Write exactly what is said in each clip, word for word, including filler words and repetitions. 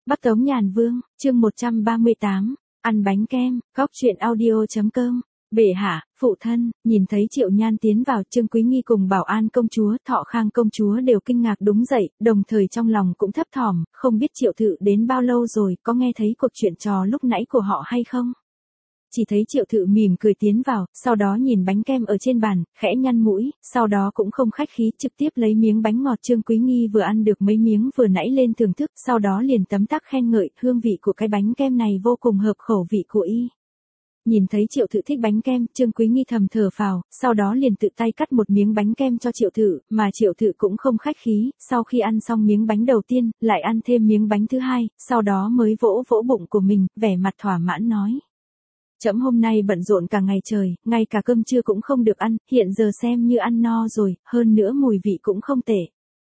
Bắc Tống Nhàn Vương, chương một trăm ba mươi tám, ăn bánh kem, góc truyện audio chấm com. Bệ hạ, phụ thân, nhìn thấy Triệu Nhan tiến vào, Trương Quý Nghi cùng Bảo An công chúa, Thọ Khang công chúa đều kinh ngạc đúng dậy, đồng thời trong lòng cũng thấp thỏm, không biết Triệu Thự đến bao lâu rồi, có nghe thấy cuộc chuyện trò lúc nãy của họ hay không? Chỉ thấy Triệu Thự mỉm cười tiến vào, sau đó nhìn bánh kem ở trên bàn, khẽ nhăn mũi, sau đó cũng không khách khí, trực tiếp lấy miếng bánh ngọt Trương Quý Nghi vừa ăn được mấy miếng vừa nãy lên thưởng thức, sau đó liền tấm tắc khen ngợi, hương vị của cái bánh kem này vô cùng hợp khẩu vị của y. Nhìn thấy Triệu Thự thích bánh kem, Trương Quý Nghi thầm thở phào, sau đó liền tự tay cắt một miếng bánh kem cho Triệu Thự, mà Triệu Thự cũng không khách khí, sau khi ăn xong miếng bánh đầu tiên, lại ăn thêm miếng bánh thứ hai, sau đó mới vỗ vỗ bụng của mình, vẻ mặt thỏa mãn nói. Trẫm hôm nay bận rộn cả ngày trời, ngay cả cơm trưa cũng không được ăn, hiện giờ xem như ăn no rồi, hơn nữa mùi vị cũng không tệ.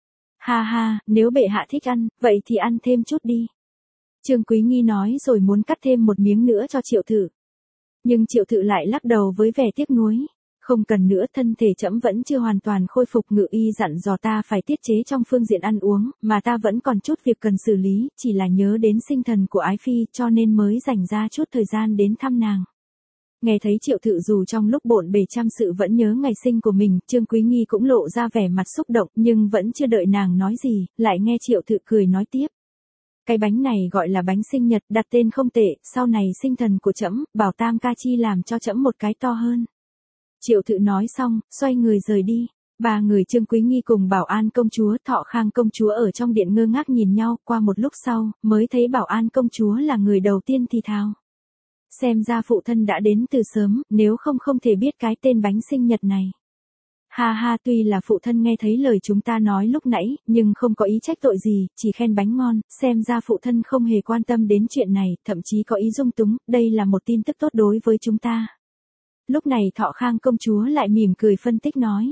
Ha ha, nếu bệ hạ thích ăn, vậy thì ăn thêm chút đi. Trương Quý Nghi nói rồi muốn cắt thêm một miếng nữa cho Triệu Thự. Nhưng Triệu Thự lại lắc đầu với vẻ tiếc nuối. Không cần nữa, thân thể trẫm vẫn chưa hoàn toàn khôi phục, ngự y dặn dò ta phải tiết chế trong phương diện ăn uống, mà ta vẫn còn chút việc cần xử lý, chỉ là nhớ đến sinh thần của ái phi cho nên mới dành ra chút thời gian đến thăm nàng. Nghe thấy Triệu Thự dù trong lúc bộn bề trăm sự vẫn nhớ ngày sinh của mình, Trương Quý Nghi cũng lộ ra vẻ mặt xúc động, nhưng vẫn chưa đợi nàng nói gì, lại nghe Triệu Thự cười nói tiếp. Cái bánh này gọi là bánh sinh nhật, đặt tên không tệ, sau này sinh thần của trẫm, bảo Tam Ca Chi làm cho trẫm một cái to hơn. Triệu Thự nói xong, xoay người rời đi. Ba người Trương Quý Nghi cùng Bảo An công chúa, Thọ Khang công chúa ở trong điện ngơ ngác nhìn nhau, qua một lúc sau, mới thấy Bảo An công chúa là người đầu tiên thì thào. Xem ra phụ thân đã đến từ sớm, nếu không không thể biết cái tên bánh sinh nhật này. Ha ha, tuy là phụ thân nghe thấy lời chúng ta nói lúc nãy, nhưng không có ý trách tội gì, chỉ khen bánh ngon, xem ra phụ thân không hề quan tâm đến chuyện này, thậm chí có ý dung túng, đây là một tin tức tốt đối với chúng ta. Lúc này Thọ Khang công chúa lại mỉm cười phân tích nói.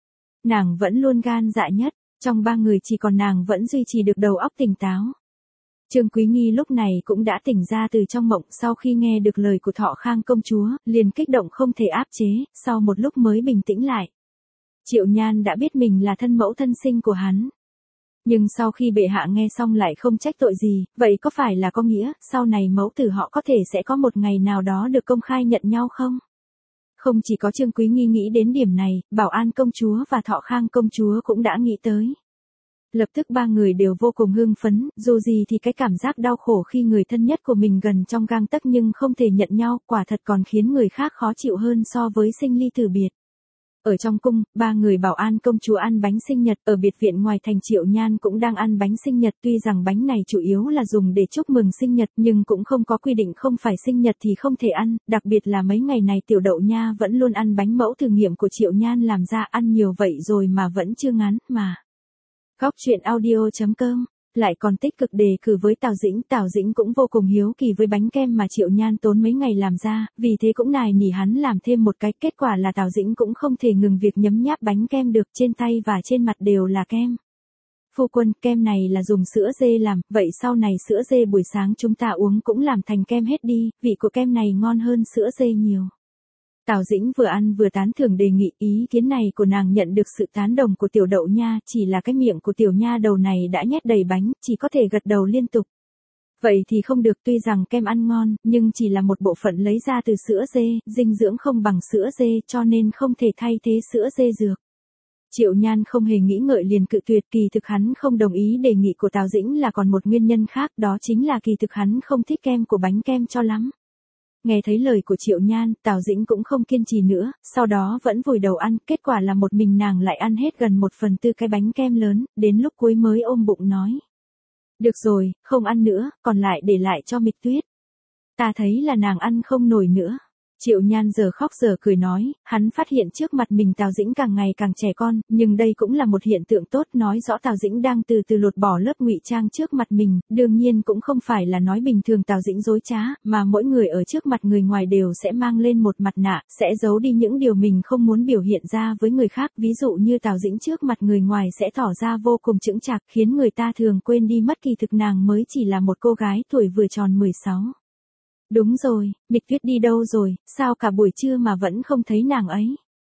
Nàng vẫn luôn gan dạ nhất, trong ba người chỉ còn nàng vẫn duy trì được đầu óc tỉnh táo. Trương Quý Nghi lúc này cũng đã tỉnh ra từ trong mộng, sau khi nghe được lời của Thọ Khang công chúa, liền kích động không thể áp chế, sau một lúc mới bình tĩnh lại. Triệu Nhan đã biết mình là thân mẫu thân sinh của hắn. Nhưng sau khi bệ hạ nghe xong lại không trách tội gì, vậy có phải là có nghĩa, sau này mẫu tử họ có thể sẽ có một ngày nào đó được công khai nhận nhau không? Không chỉ có Trương Quý Nghi nghĩ đến điểm này, Bảo An công chúa và Thọ Khang công chúa cũng đã nghĩ tới. Lập tức ba người đều vô cùng hưng phấn, dù gì thì cái cảm giác đau khổ khi người thân nhất của mình gần trong gang tấc nhưng không thể nhận nhau, quả thật còn khiến người khác khó chịu hơn so với sinh ly tử biệt. Ở trong cung, ba người Bảo An công chúa ăn bánh sinh nhật, ở biệt viện ngoài thành Triệu Nhan cũng đang ăn bánh sinh nhật, tuy rằng bánh này chủ yếu là dùng để chúc mừng sinh nhật nhưng cũng không có quy định không phải sinh nhật thì không thể ăn, đặc biệt là mấy ngày này Tiểu Đậu Nha vẫn luôn ăn bánh mẫu thử nghiệm của Triệu Nhan làm ra, ăn nhiều vậy rồi mà vẫn chưa ngán, mà. Góc truyện audio chấm com lại còn tích cực đề cử với Tào Dĩnh, Tào Dĩnh cũng vô cùng hiếu kỳ với bánh kem mà Triệu Nhan tốn mấy ngày làm ra, vì thế cũng nài nỉ hắn làm thêm một cái, kết quả là Tào Dĩnh cũng không thể ngừng việc nhấm nháp bánh kem được, trên tay và trên mặt đều là kem. Phu quân, kem này là dùng sữa dê làm, vậy sau này sữa dê buổi sáng chúng ta uống cũng làm thành kem hết đi, vị của kem này ngon hơn sữa dê nhiều. Tào Dĩnh vừa ăn vừa tán thưởng đề nghị, ý kiến này của nàng nhận được sự tán đồng của Tiểu Đậu Nha, chỉ là cái miệng của Tiểu Nha đầu này đã nhét đầy bánh, chỉ có thể gật đầu liên tục. Vậy thì không được, tuy rằng kem ăn ngon, nhưng chỉ là một bộ phận lấy ra từ sữa dê, dinh dưỡng không bằng sữa dê cho nên không thể thay thế sữa dê dược. Triệu Nhan không hề nghĩ ngợi liền cự tuyệt, kỳ thực hắn không đồng ý đề nghị của Tào Dĩnh là còn một nguyên nhân khác, đó chính là kỳ thực hắn không thích kem của bánh kem cho lắm. Nghe thấy lời của Triệu Nhan, Tào Dĩnh cũng không kiên trì nữa, sau đó vẫn vùi đầu ăn, kết quả là một mình nàng lại ăn hết gần một phần tư cái bánh kem lớn, đến lúc cuối mới ôm bụng nói. Được rồi, không ăn nữa, còn lại để lại cho Mịch Tuyết. Ta thấy là nàng ăn không nổi nữa. Triệu Nhan giờ khóc giờ cười nói, hắn phát hiện trước mặt mình Tào Dĩnh càng ngày càng trẻ con, nhưng đây cũng là một hiện tượng tốt, nói rõ Tào Dĩnh đang từ từ lột bỏ lớp ngụy trang trước mặt mình, đương nhiên cũng không phải là nói bình thường Tào Dĩnh dối trá, mà mỗi người ở trước mặt người ngoài đều sẽ mang lên một mặt nạ, sẽ giấu đi những điều mình không muốn biểu hiện ra với người khác, ví dụ như Tào Dĩnh trước mặt người ngoài sẽ tỏ ra vô cùng chững chạc, khiến người ta thường quên đi mất kỳ thực nàng mới chỉ là một cô gái tuổi vừa tròn mười sáu. Đúng rồi, Mịch Tuyết đi đâu rồi, sao cả buổi trưa mà vẫn không thấy nàng ấy?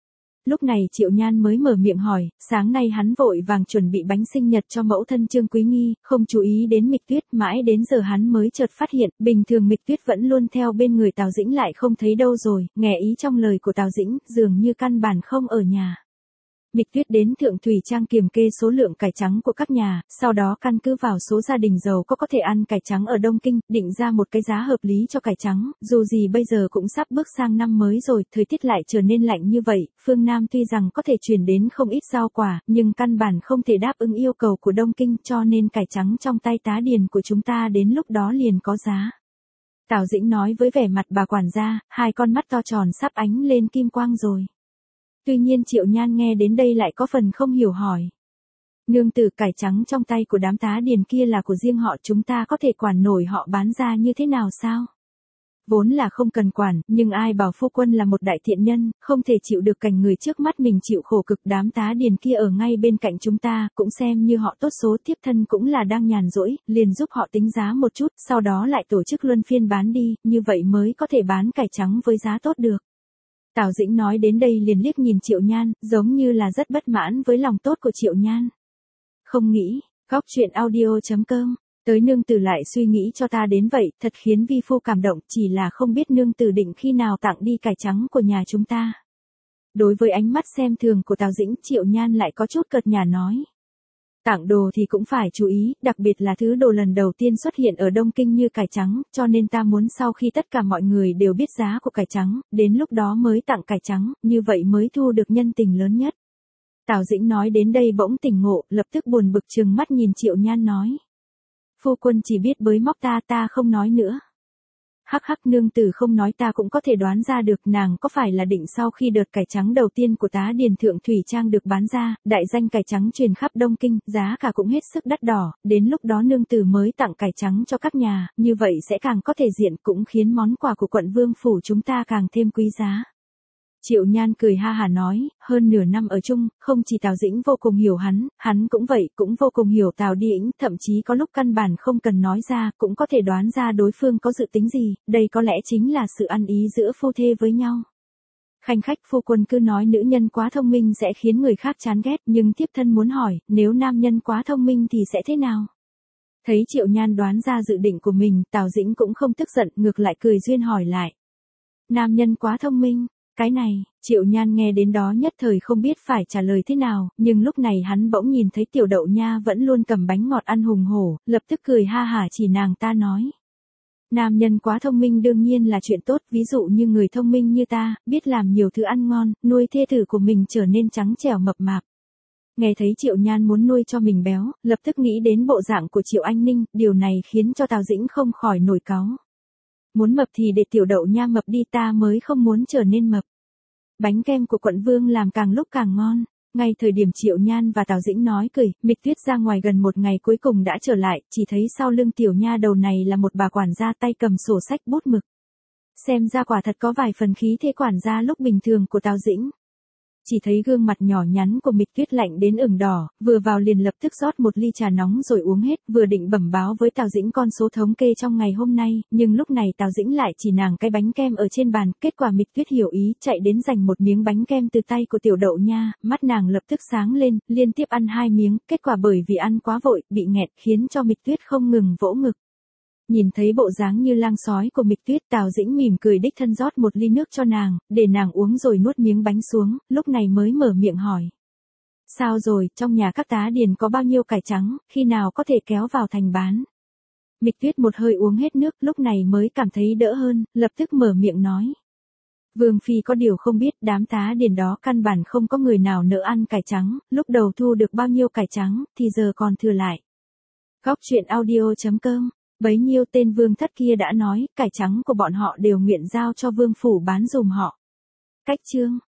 Lúc này Triệu Nhan mới mở miệng hỏi, sáng nay hắn vội vàng chuẩn bị bánh sinh nhật cho mẫu thân Trương Quý Nghi, không chú ý đến Mịch Tuyết, mãi đến giờ hắn mới chợt phát hiện, bình thường Mịch Tuyết vẫn luôn theo bên người Tào Dĩnh lại không thấy đâu rồi, nghe ý trong lời của Tào Dĩnh, dường như căn bản không ở nhà. Mịch Tuyết đến Thượng Thủy Trang kiểm kê số lượng cải trắng của các nhà, sau đó căn cứ vào số gia đình giàu có có thể ăn cải trắng ở Đông Kinh, định ra một cái giá hợp lý cho cải trắng, dù gì bây giờ cũng sắp bước sang năm mới rồi, thời tiết lại trở nên lạnh như vậy, phương Nam tuy rằng có thể chuyển đến không ít rau quả, nhưng căn bản không thể đáp ứng yêu cầu của Đông Kinh, cho nên cải trắng trong tay tá điền của chúng ta đến lúc đó liền có giá. Tào Dĩnh nói với vẻ mặt bà quản gia, hai con mắt to tròn sắp ánh lên kim quang rồi. Tuy nhiên Triệu Nhan nghe đến đây lại có phần không hiểu hỏi. Nương tử, cải trắng trong tay của đám tá điền kia là của riêng họ, chúng ta có thể quản nổi họ bán ra như thế nào sao? Vốn là không cần quản, nhưng ai bảo phu quân là một đại thiện nhân, không thể chịu được cảnh người trước mắt mình chịu khổ cực, đám tá điền kia ở ngay bên cạnh chúng ta, cũng xem như họ tốt số, thiếp thân cũng là đang nhàn rỗi, liền giúp họ tính giá một chút, sau đó lại tổ chức luân phiên bán đi, như vậy mới có thể bán cải trắng với giá tốt được. Tào Dĩnh nói đến đây liền liếc nhìn Triệu Nhan, giống như là rất bất mãn với lòng tốt của Triệu Nhan. Không nghĩ, góc truyện audio chấm com, tới nương tử lại suy nghĩ cho ta đến vậy, thật khiến vi phu cảm động, chỉ là không biết nương tử định khi nào tặng đi cải trắng của nhà chúng ta. Đối với ánh mắt xem thường của Tào Dĩnh, Triệu Nhan lại có chút cợt nhả nói. Tặng đồ thì cũng phải chú ý, đặc biệt là thứ đồ lần đầu tiên xuất hiện ở Đông Kinh như cải trắng, cho nên ta muốn sau khi tất cả mọi người đều biết giá của cải trắng, đến lúc đó mới tặng cải trắng, như vậy mới thu được nhân tình lớn nhất. Tào Dĩnh nói đến đây bỗng tỉnh ngộ, lập tức buồn bực trừng mắt nhìn Triệu Nhan nói. Phu quân chỉ biết bới móc ta, ta không nói nữa. Hắc hắc, nương tử không nói ta cũng có thể đoán ra được, nàng có phải là định sau khi đợt cải trắng đầu tiên của tá điền Thượng Thủy Trang được bán ra, đại danh cải trắng truyền khắp Đông Kinh, giá cả cũng hết sức đắt đỏ, đến lúc đó nương tử mới tặng cải trắng cho các nhà, như vậy sẽ càng có thể diện, cũng khiến món quà của quận vương phủ chúng ta càng thêm quý giá. Triệu Nhan cười ha hà nói, hơn nửa năm ở chung, không chỉ Tào Dĩnh vô cùng hiểu hắn, hắn cũng vậy, cũng vô cùng hiểu Tào Điĩnh, thậm chí có lúc căn bản không cần nói ra, cũng có thể đoán ra đối phương có dự tính gì, đây có lẽ chính là sự ăn ý giữa phu thê với nhau. Khanh khách, phu quân cứ nói nữ nhân quá thông minh sẽ khiến người khác chán ghét, nhưng thiếp thân muốn hỏi, nếu nam nhân quá thông minh thì sẽ thế nào? Thấy Triệu Nhan đoán ra dự định của mình, Tào Dĩnh cũng không tức giận, ngược lại cười duyên hỏi lại. Nam nhân quá thông minh. Cái này, Triệu Nhan nghe đến đó nhất thời không biết phải trả lời thế nào, nhưng lúc này hắn bỗng nhìn thấy Tiểu Đậu Nha vẫn luôn cầm bánh ngọt ăn hùng hổ, lập tức cười ha hả chỉ nàng ta nói. Nam nhân quá thông minh đương nhiên là chuyện tốt, ví dụ như người thông minh như ta, biết làm nhiều thứ ăn ngon, nuôi thê tử của mình trở nên trắng trẻo mập mạp. Nghe thấy Triệu Nhan muốn nuôi cho mình béo, lập tức nghĩ đến bộ dạng của Triệu Anh Ninh, điều này khiến cho Tào Dĩnh không khỏi nổi cáu. Muốn mập thì để Tiểu Đậu Nha mập đi, ta mới không muốn trở nên mập. Bánh kem của quận vương làm càng lúc càng ngon. Ngay thời điểm Triệu Nhan và Tào Dĩnh nói cười, Mịch Tuyết ra ngoài gần một ngày cuối cùng đã trở lại, chỉ thấy sau lưng Tiểu Nha đầu này là một bà quản gia tay cầm sổ sách bút mực. Xem ra quả thật có vài phần khí thế quản gia lúc bình thường của Tào Dĩnh. Chỉ thấy gương mặt nhỏ nhắn của Mịch Tuyết lạnh đến ửng đỏ, vừa vào liền lập tức rót một ly trà nóng rồi uống hết, vừa định bẩm báo với Tào Dĩnh con số thống kê trong ngày hôm nay, nhưng lúc này Tào Dĩnh lại chỉ nàng cái bánh kem ở trên bàn, kết quả Mịch Tuyết hiểu ý, chạy đến giành một miếng bánh kem từ tay của Tiểu Đậu Nha, mắt nàng lập tức sáng lên, liên tiếp ăn hai miếng, kết quả bởi vì ăn quá vội, bị nghẹt, khiến cho Mịch Tuyết không ngừng vỗ ngực. Nhìn thấy bộ dáng như lang sói của Mịch Tuyết, Tào Dĩnh mỉm cười đích thân rót một ly nước cho nàng, để nàng uống rồi nuốt miếng bánh xuống, lúc này mới mở miệng hỏi. Sao rồi, trong nhà các tá điền có bao nhiêu cải trắng, khi nào có thể kéo vào thành bán? Mịch Tuyết một hơi uống hết nước, lúc này mới cảm thấy đỡ hơn, lập tức mở miệng nói. Vương phi có điều không biết, đám tá điền đó căn bản không có người nào nỡ ăn cải trắng, lúc đầu thu được bao nhiêu cải trắng, thì giờ còn thừa lại. Góc truyện audio chấm com. Bấy nhiêu tên vương thất kia đã nói, cải trắng của bọn họ đều nguyện giao cho vương phủ bán dùm họ. Cách chương